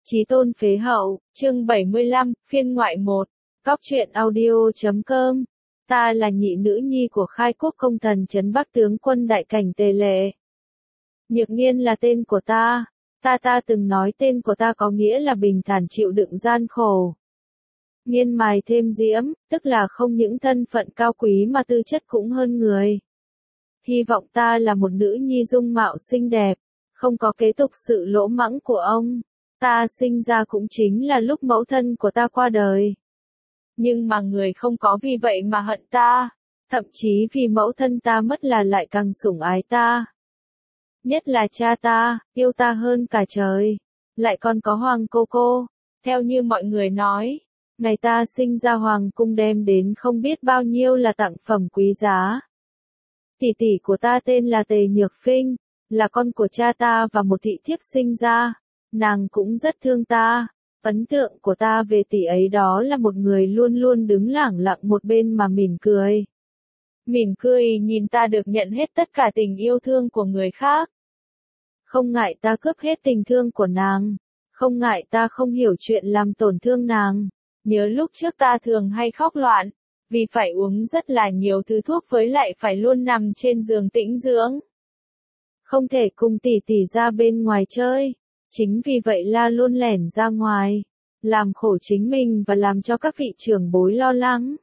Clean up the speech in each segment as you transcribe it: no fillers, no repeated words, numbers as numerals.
Chí tôn phế hậu, chương 75, phiên ngoại 1, Góc truyện audio.com. Ta là nhị nữ nhi của khai quốc công thần trấn Bắc tướng quân đại cảnh Tề Lệ. Nhược Nghiên là tên của ta. Ta từng nói tên của ta có nghĩa là bình thản chịu đựng gian khổ. Nghiên mài thêm diễm, tức là không những thân phận cao quý mà tư chất cũng hơn người. Hy vọng ta là một nữ nhi dung mạo xinh đẹp, không có kế tục sự lỗ mãng của ông. Ta sinh ra cũng chính là lúc mẫu thân của ta qua đời. Nhưng mà người không có vì vậy mà hận ta, thậm chí vì mẫu thân ta mất là lại càng sủng ái ta. Nhất là cha ta, yêu ta hơn cả trời. Lại còn có Hoàng cô cô, theo như mọi người nói, ngày ta sinh ra hoàng cung đem đến không biết bao nhiêu là tặng phẩm quý giá. Tỷ tỷ của ta tên là Tề Nhược Phinh, là con của cha ta và một thị thiếp sinh ra. Nàng cũng rất thương ta. Ấn tượng của ta về tỷ ấy đó là một người luôn luôn đứng lẳng lặng một bên mà mỉm cười. Mỉm cười nhìn ta được nhận hết tất cả tình yêu thương của người khác. Không ngại ta cướp hết tình thương của nàng. Không ngại ta không hiểu chuyện làm tổn thương nàng. Nhớ lúc trước ta thường hay khóc loạn, vì phải uống rất là nhiều thứ thuốc với lại phải luôn nằm trên giường tĩnh dưỡng. Không thể cùng tỷ tỷ ra bên ngoài chơi. Chính vì vậy la luôn lẻn ra ngoài, làm khổ chính mình và làm cho các vị trưởng bối lo lắng.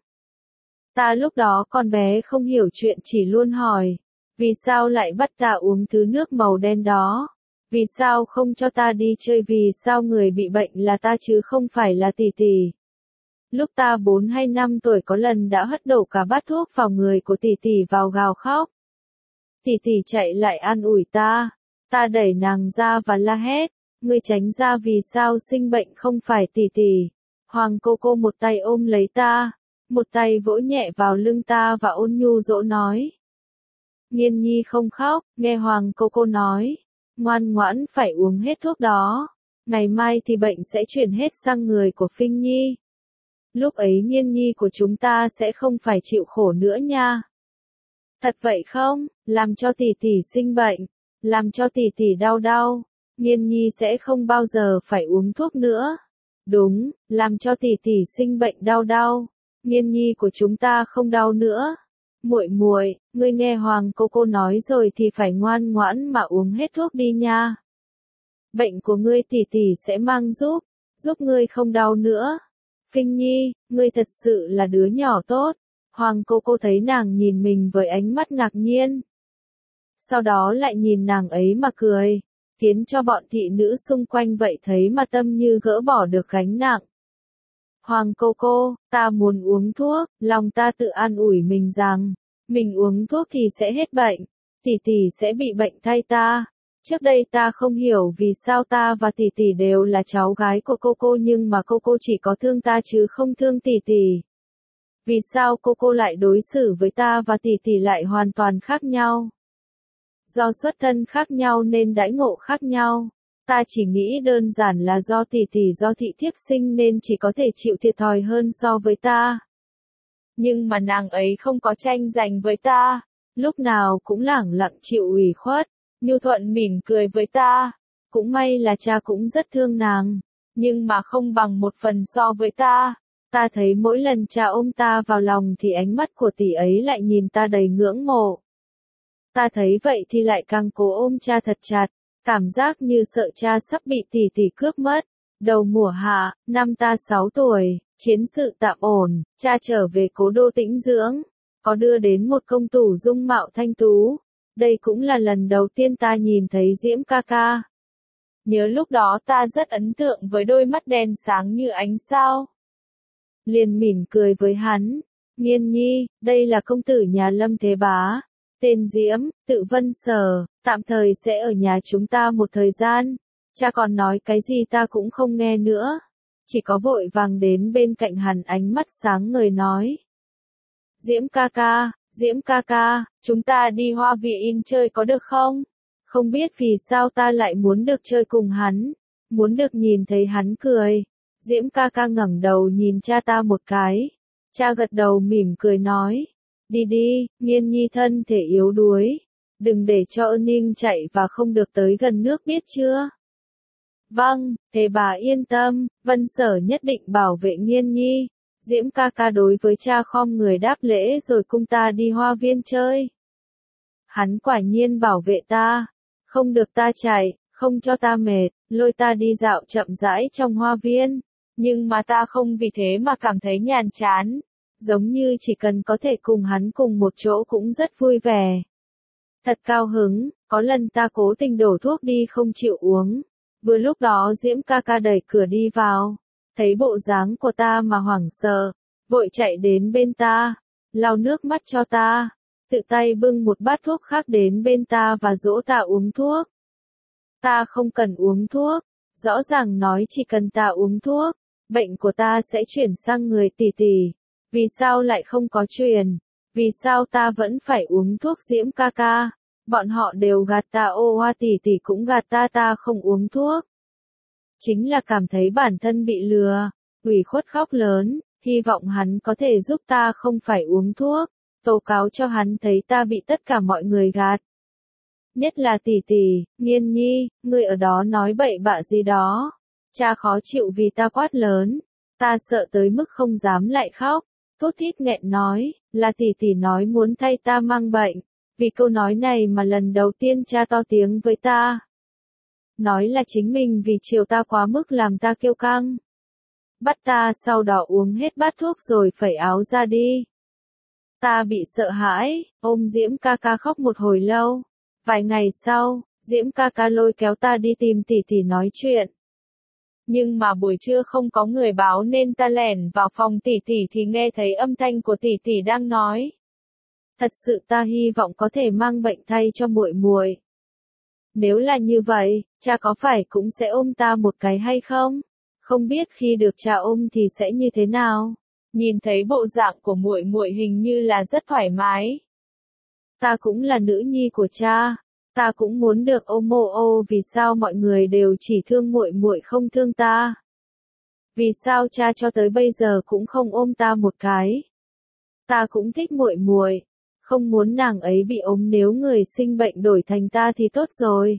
Ta lúc đó còn bé không hiểu chuyện chỉ luôn hỏi, vì sao lại bắt ta uống thứ nước màu đen đó? Vì sao không cho ta đi chơi? Vì sao người bị bệnh là ta chứ không phải là tỷ tỷ? Lúc ta 4 hay 5 tuổi có lần đã hất đổ cả bát thuốc vào người của tỷ tỷ vào gào khóc. Tỷ tỷ chạy lại an ủi ta, ta đẩy nàng ra và la hét. Ngươi tránh ra, vì sao sinh bệnh không phải tỷ tỷ. Hoàng cô cô một tay ôm lấy ta, một tay vỗ nhẹ vào lưng ta và ôn nhu dỗ nói. Nghiên nhi không khóc, nghe Hoàng cô cô nói. Ngoan ngoãn phải uống hết thuốc đó. Ngày mai thì bệnh sẽ chuyển hết sang người của Phinh nhi. Lúc ấy Nghiên nhi của chúng ta sẽ không phải chịu khổ nữa nha. Thật vậy không? Làm cho tỷ tỷ sinh bệnh, làm cho tỷ tỷ đau. Nghiên nhi sẽ không bao giờ phải uống thuốc nữa. Đúng, làm cho tỷ tỷ sinh bệnh đau. Nghiên nhi của chúng ta không đau nữa. Muội, ngươi nghe Hoàng cô cô nói rồi thì phải ngoan ngoãn mà uống hết thuốc đi nha. Bệnh của ngươi tỷ tỷ sẽ mang giúp ngươi không đau nữa. Phinh nhi, ngươi thật sự là đứa nhỏ tốt. Hoàng cô cô thấy nàng nhìn mình với ánh mắt ngạc nhiên. Sau đó lại nhìn nàng ấy mà cười. Khiến cho bọn thị nữ xung quanh vậy thấy mà tâm như gỡ bỏ được gánh nặng. Hoàng cô cô, ta muốn uống thuốc, lòng ta tự an ủi mình rằng, mình uống thuốc thì sẽ hết bệnh, tỷ tỷ sẽ bị bệnh thay ta. Trước đây ta không hiểu vì sao ta và tỷ tỷ đều là cháu gái của cô nhưng mà cô chỉ có thương ta chứ không thương tỷ tỷ. Vì sao cô lại đối xử với ta và tỷ tỷ lại hoàn toàn khác nhau? Do xuất thân khác nhau nên đãi ngộ khác nhau. Ta chỉ nghĩ đơn giản là do tỷ tỷ do thị thiếp sinh nên chỉ có thể chịu thiệt thòi hơn so với ta. Nhưng mà nàng ấy không có tranh giành với ta, lúc nào cũng lẳng lặng chịu ủy khuất, nhu thuận mỉm cười với ta. Cũng may là cha cũng rất thương nàng, nhưng mà không bằng một phần so với ta. Ta thấy mỗi lần cha ôm ta vào lòng thì ánh mắt của tỷ ấy lại nhìn ta đầy ngưỡng mộ. Ta thấy vậy thì lại càng cố ôm cha thật chặt, cảm giác như sợ cha sắp bị tỷ tỷ cướp mất. Đầu mùa hạ, năm ta 6 tuổi, chiến sự tạm ổn, cha trở về cố đô tĩnh dưỡng, có đưa đến một công tử dung mạo thanh tú. Đây cũng là lần đầu tiên ta nhìn thấy Diễm ca ca. Nhớ lúc đó ta rất ấn tượng với đôi mắt đen sáng như ánh sao. Liền mỉm cười với hắn, Nghiên nhi, đây là công tử nhà Lâm Thế Bá. Tên Diễm, tự Vân Sở, tạm thời sẽ ở nhà chúng ta một thời gian. Cha còn nói cái gì ta cũng không nghe nữa. Chỉ có vội vàng đến bên cạnh hắn ánh mắt sáng ngời nói. Diễm ca ca, chúng ta đi Hoa Vị Inn chơi có được không? Không biết vì sao ta lại muốn được chơi cùng hắn. Muốn được nhìn thấy hắn cười. Diễm ca ca ngẩng đầu nhìn cha ta một cái. Cha gật đầu mỉm cười nói. Đi, Nghiên nhi thân thể yếu đuối. Đừng để cho Ân Ninh chạy và không được tới gần nước biết chưa? Vâng, thế bà yên tâm, Vân Sở nhất định bảo vệ Nghiên Nhi. Diễm ca ca đối với cha khom người đáp lễ rồi cùng ta đi hoa viên chơi. Hắn quả nhiên bảo vệ ta, không được ta chạy, không cho ta mệt, lôi ta đi dạo chậm rãi trong hoa viên. Nhưng mà ta không vì thế mà cảm thấy nhàm chán, giống như chỉ cần có thể cùng hắn cùng một chỗ cũng rất vui vẻ. Thật cao hứng, có lần ta cố tình đổ thuốc đi không chịu uống. Vừa lúc đó Diễm ca ca đẩy cửa đi vào, thấy bộ dáng của ta mà hoảng sợ, vội chạy đến bên ta, lau nước mắt cho ta, tự tay bưng một bát thuốc khác đến bên ta và dỗ ta uống thuốc. Ta không cần uống thuốc, rõ ràng nói chỉ cần ta uống thuốc, bệnh của ta sẽ chuyển sang người tỷ tỷ. Vì sao lại không có truyền? Vì sao ta vẫn phải uống thuốc Diễm ca ca? Bọn họ đều gạt ta, ô Hoa tỷ tỷ cũng gạt ta không uống thuốc. Chính là cảm thấy bản thân bị lừa, ủy khuất khóc lớn, hy vọng hắn có thể giúp ta không phải uống thuốc, tố cáo cho hắn thấy ta bị tất cả mọi người gạt. Nhất là tỷ tỷ, Nghiên Nhi, ngươi ở đó nói bậy bạ gì đó. Cha khó chịu vì ta quát lớn, ta sợ tới mức không dám lại khóc, thút thít nghẹn nói, là tỷ tỷ nói muốn thay ta mang bệnh. Vì câu nói này mà lần đầu tiên cha to tiếng với ta. Nói là chính mình vì chiều ta quá mức làm ta kiêu căng. Bắt ta sau đó uống hết bát thuốc rồi phẩy áo ra đi. Ta bị sợ hãi, ôm Diễm ca ca khóc một hồi lâu. Vài ngày sau, Diễm ca ca lôi kéo ta đi tìm tỷ tỷ nói chuyện. Nhưng mà buổi trưa không có người báo nên ta lẻn vào phòng tỷ tỷ thì nghe thấy âm thanh của tỷ tỷ đang nói. Thật sự ta hy vọng có thể mang bệnh thay cho muội muội. Nếu là như vậy, cha có phải cũng sẽ ôm ta một cái hay không? Không biết khi được cha ôm thì sẽ như thế nào? Nhìn thấy bộ dạng của muội muội hình như là rất thoải mái. Ta cũng là nữ nhi của cha, ta cũng muốn được ôm ô, vì sao mọi người đều chỉ thương muội muội không thương ta? Vì sao cha cho tới bây giờ cũng không ôm ta một cái? Ta cũng thích muội muội. Không muốn nàng ấy bị ốm, nếu người sinh bệnh đổi thành ta thì tốt rồi.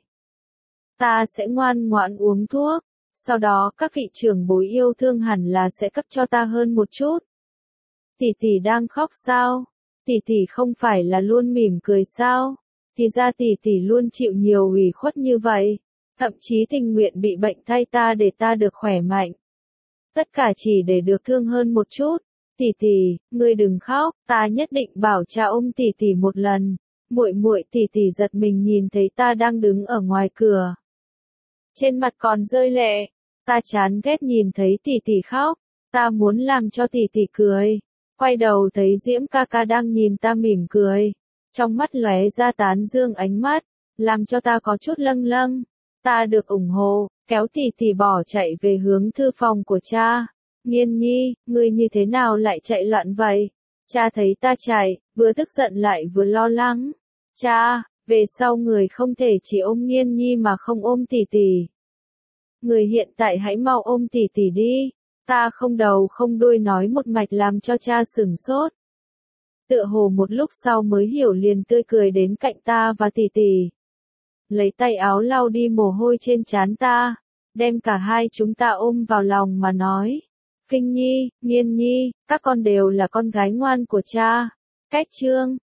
Ta sẽ ngoan ngoãn uống thuốc, sau đó các vị trưởng bối yêu thương hẳn là sẽ cấp cho ta hơn một chút. Tỷ tỷ đang khóc sao? Tỷ tỷ không phải là luôn mỉm cười sao? Thì ra tỷ tỷ luôn chịu nhiều ủy khuất như vậy, thậm chí tình nguyện bị bệnh thay ta để ta được khỏe mạnh. Tất cả chỉ để được thương hơn một chút. Tỷ tỷ, ngươi đừng khóc, ta nhất định bảo cha ôm tỷ tỷ một lần. Muội muội, tỷ tỷ giật mình nhìn thấy ta đang đứng ở ngoài cửa. Trên mặt còn rơi lệ, ta chán ghét nhìn thấy tỷ tỷ khóc, ta muốn làm cho tỷ tỷ cười. Quay đầu thấy Diễm ca ca đang nhìn ta mỉm cười, trong mắt lóe ra tán dương ánh mắt, làm cho ta có chút lâng lâng. Ta được ủng hộ, kéo tỷ tỷ bỏ chạy về hướng thư phòng của cha. Nghiên Nhi, ngươi như thế nào lại chạy loạn vậy? Cha thấy ta chạy, vừa tức giận lại vừa lo lắng. Cha, về sau người không thể chỉ ôm Nghiên Nhi mà không ôm tỷ tỷ. Người hiện tại hãy mau ôm tỷ tỷ đi. Ta không đầu không đuôi nói một mạch làm cho cha sửng sốt. Tựa hồ một lúc sau mới hiểu, liền tươi cười đến cạnh ta và tỷ tỷ. Lấy tay áo lau đi mồ hôi trên trán ta, đem cả hai chúng ta ôm vào lòng mà nói. Phinh Nhi, Nghiên Nhi, các con đều là con gái ngoan của cha. Cách chương